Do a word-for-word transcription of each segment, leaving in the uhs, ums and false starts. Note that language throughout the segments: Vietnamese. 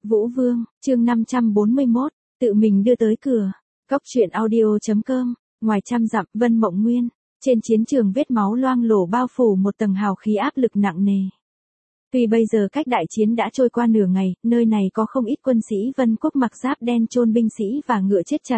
Vũ Vương, chương năm trăm bốn mươi mốt, tự mình đưa tới cửa. Cốc truyện audio chấm com, ngoài trăm dặm, Vân Mộng Nguyên, trên chiến trường vết máu loang lổ bao phủ một tầng hào khí áp lực nặng nề. Tuy bây giờ cách đại chiến đã trôi qua nửa ngày, nơi này có không ít quân sĩ Vân Quốc mặc giáp đen chôn binh sĩ và ngựa chết trận.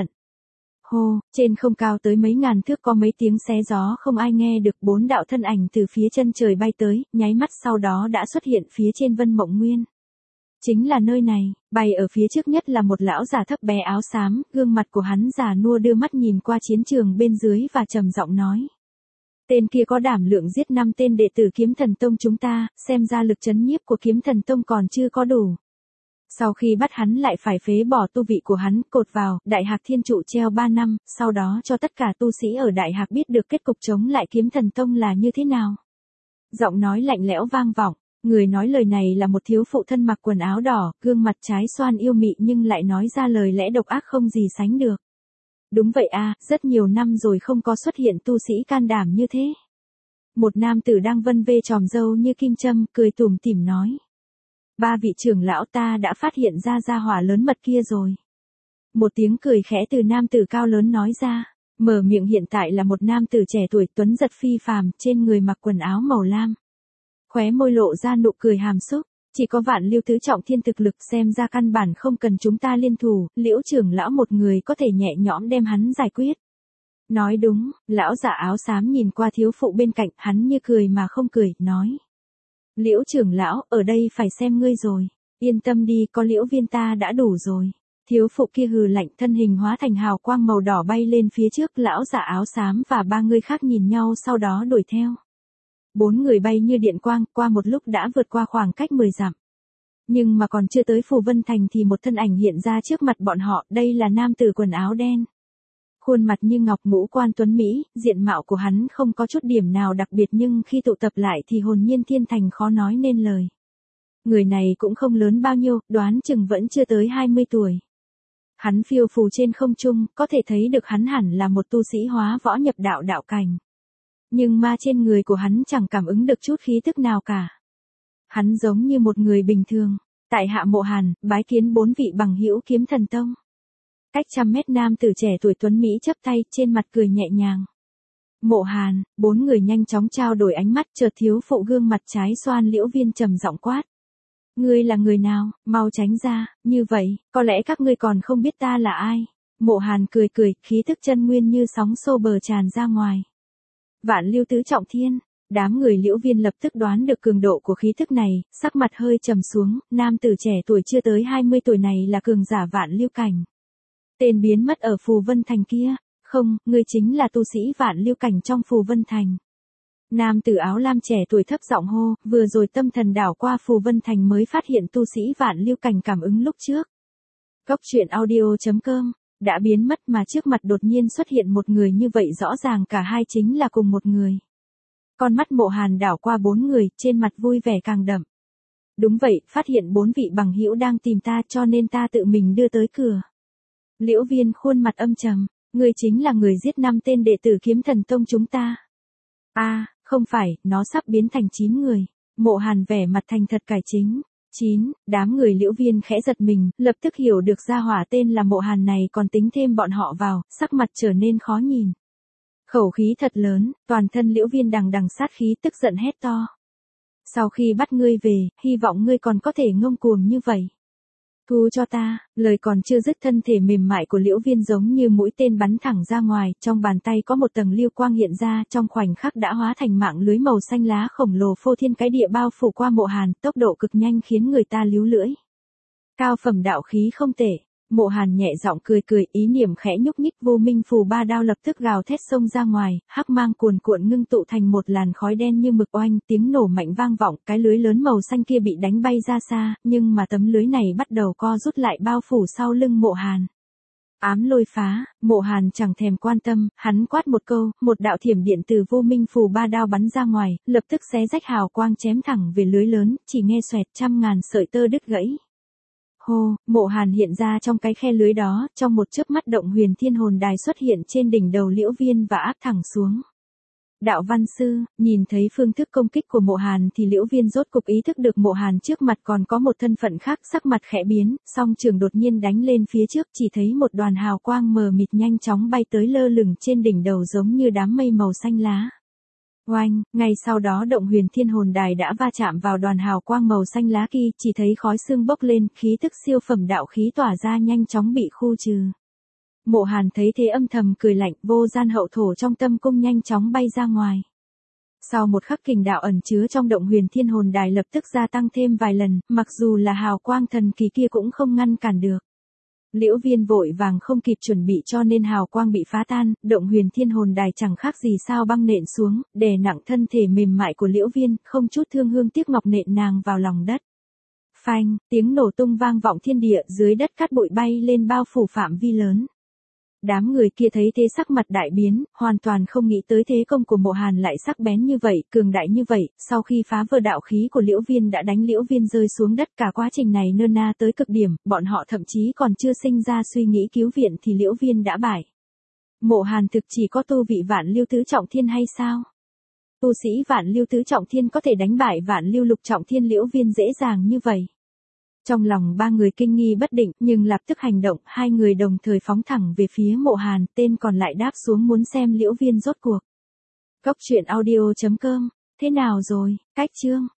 Hô, trên không cao tới mấy ngàn thước có mấy tiếng xé gió không ai nghe được, bốn đạo thân ảnh từ phía chân trời bay tới, nháy mắt sau đó đã xuất hiện phía trên Vân Mộng Nguyên. Chính là nơi này, bay ở phía trước nhất là một lão già thấp bé áo xám, gương mặt của hắn già nua đưa mắt nhìn qua chiến trường bên dưới và trầm giọng nói. Tên kia có đảm lượng giết năm tên đệ tử Kiếm Thần Tông chúng ta, xem ra lực chấn nhiếp của Kiếm Thần Tông còn chưa có đủ. Sau khi bắt hắn lại phải phế bỏ tu vị của hắn, cột vào, Đại Hạc Thiên Trụ treo ba năm, sau đó cho tất cả tu sĩ ở Đại Hạc biết được kết cục chống lại Kiếm Thần Tông là như thế nào. Giọng nói lạnh lẽo vang vọng, người nói lời này là một thiếu phụ thân mặc quần áo đỏ, gương mặt trái xoan yêu mị nhưng lại nói ra lời lẽ độc ác không gì sánh được. Đúng vậy à, rất nhiều năm rồi không có xuất hiện tu sĩ can đảm như thế. Một nam tử đang vân vê tròm râu như kim châm, cười tủm tỉm nói. Ba vị trưởng lão ta đã phát hiện ra gia hỏa lớn mật kia rồi. Một tiếng cười khẽ từ nam tử cao lớn nói ra, mở miệng hiện tại là một nam tử trẻ tuổi tuấn giật phi phàm, trên người mặc quần áo màu lam. Khóe môi lộ ra nụ cười hàm xúc, chỉ có Vạn Lưu tứ trọng thiên thực lực, xem ra căn bản không cần chúng ta liên thủ, Liễu trưởng lão một người có thể nhẹ nhõm đem hắn giải quyết. Nói đúng, lão giả áo xám nhìn qua thiếu phụ bên cạnh, hắn như cười mà không cười, nói. Liễu trưởng lão, ở đây phải xem ngươi rồi, yên tâm đi, có Liễu viên ta đã đủ rồi. Thiếu phụ kia hừ lạnh, thân hình hóa thành hào quang màu đỏ bay lên phía trước, lão giả áo xám và ba người khác nhìn nhau sau đó đuổi theo. Bốn người bay như điện quang, qua một lúc đã vượt qua khoảng cách mười dặm. Nhưng mà còn chưa tới Phù Vân Thành thì một thân ảnh hiện ra trước mặt bọn họ, đây là nam tử quần áo đen. Khuôn mặt như ngọc, ngũ quan tuấn mỹ, diện mạo của hắn không có chút điểm nào đặc biệt nhưng khi tụ tập lại thì hồn nhiên thiên thành khó nói nên lời. Người này cũng không lớn bao nhiêu, đoán chừng vẫn chưa tới hai mươi tuổi. Hắn phiêu phù trên không trung, có thể thấy được hắn hẳn là một tu sĩ hóa võ nhập đạo đạo cảnh. Nhưng ma trên người của hắn chẳng cảm ứng được chút khí tức nào cả. Hắn giống như một người bình thường. Tại hạ Mộ Hàn, bái kiến bốn vị bằng hữu Kiếm Thần Tông. Cách trăm mét nam tử trẻ tuổi tuấn Mỹ chắp tay, trên mặt cười nhẹ nhàng. Mộ Hàn, bốn người nhanh chóng trao đổi ánh mắt, chợt thiếu phụ gương mặt trái xoan Liễu Viên trầm giọng quát. Ngươi là người nào, mau tránh ra, như vậy, có lẽ các ngươi còn không biết ta là ai. Mộ Hàn cười cười, khí thức chân nguyên như sóng xô bờ tràn ra ngoài. Vạn Lưu tứ trọng thiên, đám người Liễu Viên lập tức đoán được cường độ của khí thức này, sắc mặt hơi trầm xuống, nam tử trẻ tuổi chưa tới hai mươi tuổi này là cường giả Vạn Lưu cảnh. Tên biến mất ở Phù Vân Thành kia, không, ngươi chính là tu sĩ Vạn Lưu cảnh trong Phù Vân Thành. Nam tử áo lam trẻ tuổi thấp giọng hô, vừa rồi tâm thần đảo qua Phù Vân Thành mới phát hiện tu sĩ Vạn Lưu cảnh cảm ứng lúc trước. Cốc truyện audio chấm com, đã biến mất mà trước mặt đột nhiên xuất hiện một người như vậy, rõ ràng cả hai chính là cùng một người. Con mắt Mộ Hàn đảo qua bốn người, trên mặt vui vẻ càng đậm. Đúng vậy, phát hiện bốn vị bằng hữu đang tìm ta cho nên ta tự mình đưa tới cửa. Liễu Viên khuôn mặt âm trầm, ngươi chính là người giết năm tên đệ tử Kiếm Thần Tông chúng ta. A, à, không phải, nó sắp biến thành chín người. Mộ Hàn vẻ mặt thành thật cải chính. Chín, đám người Liễu Viên khẽ giật mình, lập tức hiểu được gia hỏa tên là Mộ Hàn này còn tính thêm bọn họ vào, sắc mặt trở nên khó nhìn. Khẩu khí thật lớn, toàn thân Liễu Viên đằng đằng sát khí, tức giận hét to. Sau khi bắt ngươi về, hy vọng ngươi còn có thể ngông cuồng như vậy. Thu cho ta, lời còn chưa dứt, thân thể mềm mại của Liễu Viên giống như mũi tên bắn thẳng ra ngoài, trong bàn tay có một tầng lưu quang hiện ra, trong khoảnh khắc đã hóa thành mạng lưới màu xanh lá khổng lồ phô thiên cái địa bao phủ qua Mộ Hàn, tốc độ cực nhanh khiến người ta líu lưỡi. Cao phẩm đạo khí không tệ. Mộ Hàn nhẹ giọng cười cười, ý niệm khẽ nhúc nhích, vô minh phù ba đao lập tức gào thét xông ra ngoài, hắc mang cuồn cuộn ngưng tụ thành một làn khói đen như mực, oanh, tiếng nổ mạnh vang vọng, cái lưới lớn màu xanh kia bị đánh bay ra xa, nhưng mà tấm lưới này bắt đầu co rút lại bao phủ sau lưng Mộ Hàn. Ám lôi phá, Mộ Hàn chẳng thèm quan tâm, hắn quát một câu, một đạo thiểm điện từ vô minh phù ba đao bắn ra ngoài, lập tức xé rách hào quang chém thẳng về lưới lớn, chỉ nghe xoẹt, trăm ngàn sợi tơ đứt gãy. Hô, Mộ Hàn hiện ra trong cái khe lưới đó, trong một chớp mắt động huyền thiên hồn đài xuất hiện trên đỉnh đầu Liễu Viên và áp thẳng xuống. Đạo văn sư, nhìn thấy phương thức công kích của Mộ Hàn thì Liễu Viên rốt cục ý thức được Mộ Hàn trước mặt còn có một thân phận khác, sắc mặt khẽ biến, song trường đột nhiên đánh lên phía trước, chỉ thấy một đoàn hào quang mờ mịt nhanh chóng bay tới lơ lửng trên đỉnh đầu giống như đám mây màu xanh lá. Oanh, ngay sau đó động Huyền Thiên Hồn Đài đã va chạm vào đoàn hào quang màu xanh lá kia, chỉ thấy khói sương bốc lên, khí tức siêu phẩm đạo khí tỏa ra nhanh chóng bị khu trừ. Mộ Hàn thấy thế âm thầm cười lạnh, vô gian hậu thổ trong tâm cung nhanh chóng bay ra ngoài. Sau một khắc kình đạo ẩn chứa trong động Huyền Thiên Hồn Đài lập tức gia tăng thêm vài lần, mặc dù là hào quang thần kỳ kia cũng không ngăn cản được. Liễu Viên vội vàng không kịp chuẩn bị cho nên hào quang bị phá tan, động Huyền Thiên Hồn Đài chẳng khác gì sao băng nện xuống, đè nặng thân thể mềm mại của Liễu Viên, không chút thương hương tiếc ngọc nện nàng vào lòng đất. Phanh, tiếng nổ tung vang vọng thiên địa, dưới đất cát bụi bay lên bao phủ phạm vi lớn. Đám người kia thấy thế sắc mặt đại biến, hoàn toàn không nghĩ tới thế công của Mộ Hàn lại sắc bén như vậy, cường đại như vậy, sau khi phá vỡ đạo khí của Liễu Viên đã đánh Liễu Viên rơi xuống đất, cả quá trình này nơ na tới cực điểm, bọn họ thậm chí còn chưa sinh ra suy nghĩ cứu viện thì Liễu Viên đã bại. Mộ Hàn thực chỉ có tu vị Vạn Lưu Tứ Trọng Thiên hay sao? Tu sĩ Vạn Lưu Tứ Trọng Thiên có thể đánh bại Vạn Lưu Lục Trọng Thiên Liễu Viên dễ dàng như vậy? Trong lòng ba người kinh nghi bất định, nhưng lập tức hành động, hai người đồng thời phóng thẳng về phía Mộ Hàn, tên còn lại đáp xuống muốn xem Liễu Viên rốt cuộc. Cốc truyện audio chấm com, thế nào rồi, cách chương?